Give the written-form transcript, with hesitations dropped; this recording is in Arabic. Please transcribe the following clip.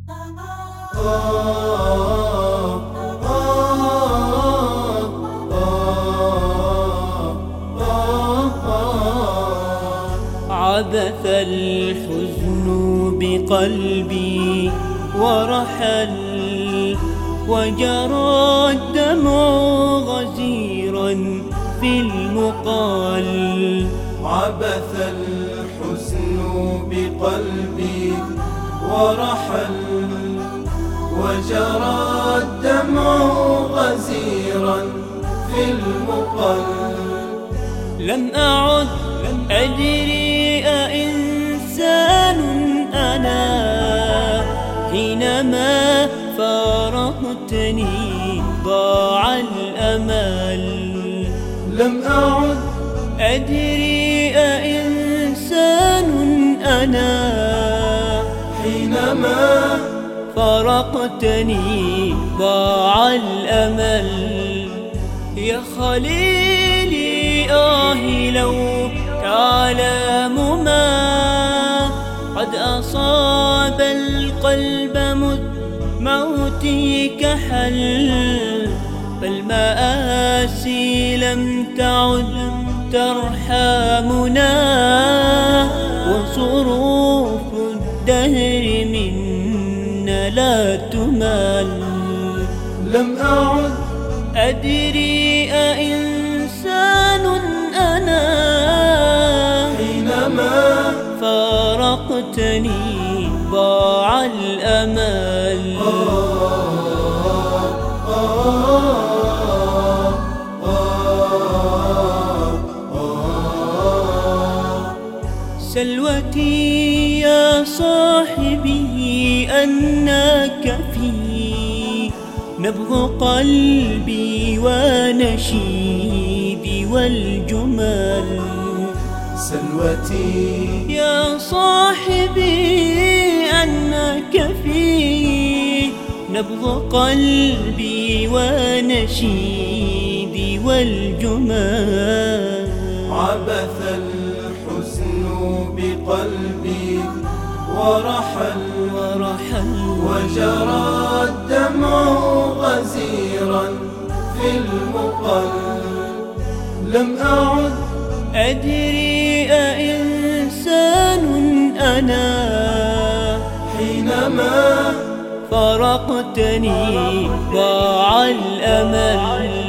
عبث الحزن بقلبي ورحل، وجرى الدمع غزيرا في المقال. عبث الحزن بقلبي ورحل، وجرى الدمع غزيرا في المقل. لم أعد أدري أإنسان أنا حينما فارقتني ضاع الأمل. لم أعد أدري أإنسان أنا حينما فارقتني ضاع الأمل. يا خليلي آه لو تعلم ما قد أصاب القلب مذ موتك حل، فالمآسي لم تعد ترحمنا، وصروف الدهر منا لا تمل. لم أعد أدري أإنسان أنا حينما فارقتني ضاع الأمل. سلوتي يا صاحبي أنك في نبض قلبي ونشيدي والجمال. سلوتي يا صاحبي أنك في نبض قلبي ونشيدي والجمال. عبث الحزن بقلبي ورحل، وجرى الدمع غزيرا في المقل. لم أعد أدري أإنسان أنا حينما فارقتني ضاع الأمل.